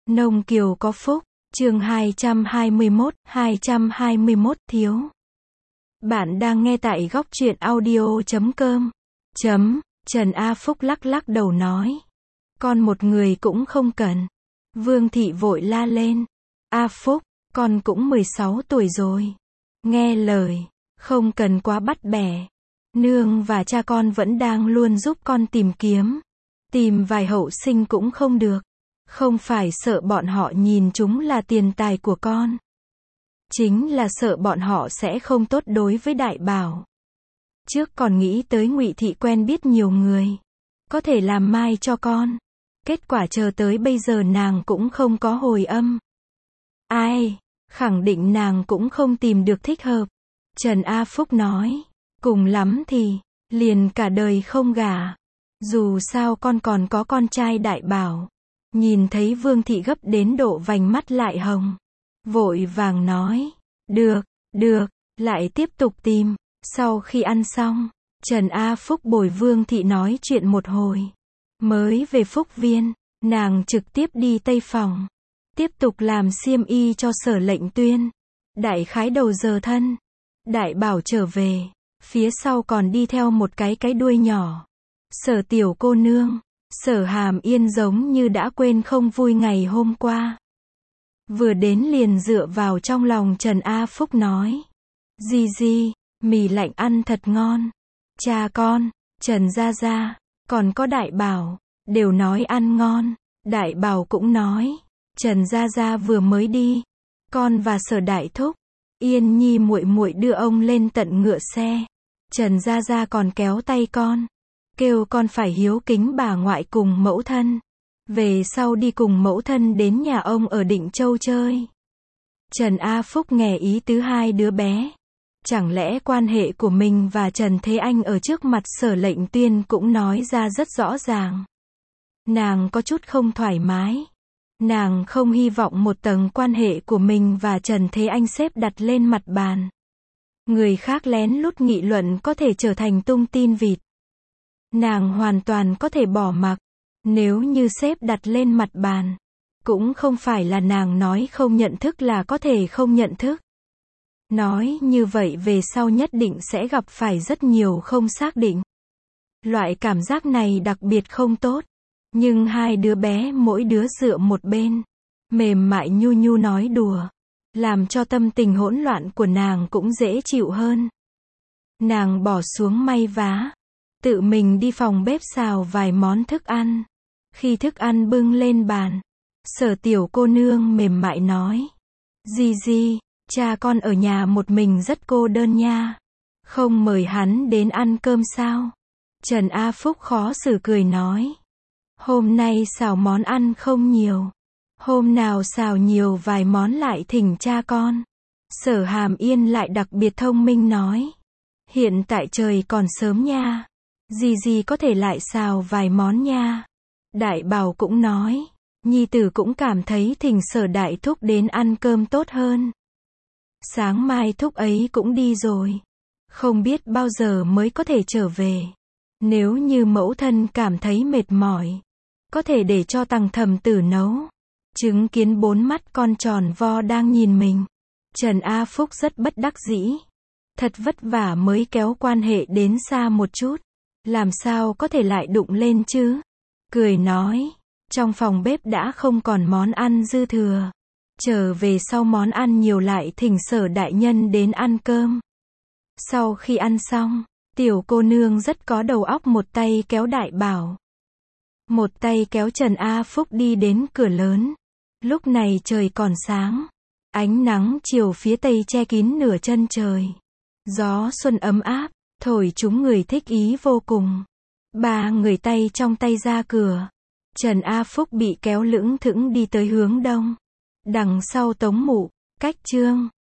Nông Kiều có phúc, chương 221 thiếu. Bạn đang nghe tại góc truyện audio.com. Trần A Phúc lắc lắc đầu nói. Con một người cũng không cần. Vương Thị vội la lên. A Phúc, con cũng 16 tuổi rồi. Nghe lời, không cần quá bắt bẻ. Nương và cha con vẫn đang luôn giúp con tìm kiếm. Tìm vài hậu sinh cũng không được. Không phải sợ bọn họ nhìn chúng là tiền tài của con. Chính là sợ bọn họ sẽ không tốt đối với Đại Bảo. Trước còn nghĩ tới Ngụy Thị quen biết nhiều người. Có thể làm mai cho con. Kết quả chờ tới bây giờ nàng cũng không có hồi âm. Ai, khẳng định nàng cũng không tìm được thích hợp. Trần A Phúc nói, cùng lắm thì, liền cả đời không gả. Dù sao con còn có con trai Đại Bảo. Nhìn thấy Vương Thị gấp đến độ vành mắt lại hồng. Vội vàng nói, được, lại tiếp tục tìm. Sau khi ăn xong, Trần A Phúc bồi Vương Thị nói chuyện một hồi. Mới về Phúc Viên, nàng trực tiếp đi Tây Phòng. Tiếp tục làm xiêm y cho Sở Lệnh Tuyên. Đại khái đầu giờ thân. Đại Bảo trở về, phía sau còn đi theo một cái đuôi nhỏ. Sở tiểu cô nương. Sở Hàm Yên giống như đã quên không vui ngày hôm qua. Vừa đến liền dựa vào trong lòng Trần A Phúc nói. Di, mì lạnh ăn thật ngon. Cha con, Trần Gia Gia, còn có Đại Bảo, đều nói ăn ngon. Đại Bảo cũng nói, Trần Gia Gia vừa mới đi. Con và Sở Đại Thúc, Yên Nhi muội muội đưa ông lên tận ngựa xe. Trần Gia Gia còn kéo tay con. Kêu con phải hiếu kính bà ngoại cùng mẫu thân. Về sau đi cùng mẫu thân đến nhà ông ở Định Châu chơi. Trần A Phúc nghe ý tứ hai đứa bé. Chẳng lẽ quan hệ của mình và Trần Thế Anh ở trước mặt Sở Lệnh Tuyên cũng nói ra rất rõ ràng. Nàng có chút không thoải mái. Nàng không hy vọng một tầng quan hệ của mình và Trần Thế Anh xếp đặt lên mặt bàn. Người khác lén lút nghị luận có thể trở thành tung tin vịt. Nàng hoàn toàn có thể bỏ mặc. Nếu như xếp đặt lên mặt bàn, cũng không phải là nàng nói không nhận thức là có thể không nhận thức. Nói như vậy về sau nhất định sẽ gặp phải rất nhiều không xác định. Loại cảm giác này đặc biệt không tốt. Nhưng hai đứa bé mỗi đứa dựa một bên. Mềm mại nhu nhu nói đùa. Làm cho tâm tình hỗn loạn của nàng cũng dễ chịu hơn. Nàng bỏ xuống may vá. Tự mình đi phòng bếp xào vài món thức ăn. Khi thức ăn bưng lên bàn, Sở tiểu cô nương mềm mại nói. Di, cha con ở nhà một mình rất cô đơn nha. Không mời hắn đến ăn cơm sao? Trần A Phúc khó xử cười nói. Hôm nay xào món ăn không nhiều. Hôm nào xào nhiều vài món lại thỉnh cha con. Sở Hàm Yên lại đặc biệt thông minh nói. Hiện tại trời còn sớm nha. Di có thể lại xào vài món nha. Đại Bảo cũng nói. Nhi tử cũng cảm thấy thỉnh Sở Đại Thúc đến ăn cơm tốt hơn. Sáng mai thúc ấy cũng đi rồi. Không biết bao giờ mới có thể trở về. Nếu như mẫu thân cảm thấy mệt mỏi, có thể để cho Tằng Thầm Tử nấu. Chứng kiến bốn mắt con tròn vo đang nhìn mình. Trần A Phúc rất bất đắc dĩ. Thật vất vả mới kéo quan hệ đến xa một chút. Làm sao có thể lại đụng lên chứ? Cười nói. Trong phòng bếp đã không còn món ăn dư thừa. Trở về sau món ăn nhiều lại thỉnh Sở đại nhân đến ăn cơm. Sau khi ăn xong, tiểu cô nương rất có đầu óc một tay kéo Đại Bảo. Một tay kéo Trần A Phúc đi đến cửa lớn. Lúc này trời còn sáng. Ánh nắng chiều phía tây che kín nửa chân trời. Gió xuân ấm áp, thổi chúng người thích ý vô cùng. Ba người tay trong tay ra cửa. Trần A Phúc bị kéo lững thững đi tới hướng đông. Đằng sau Tống Mụ, Cách Trương,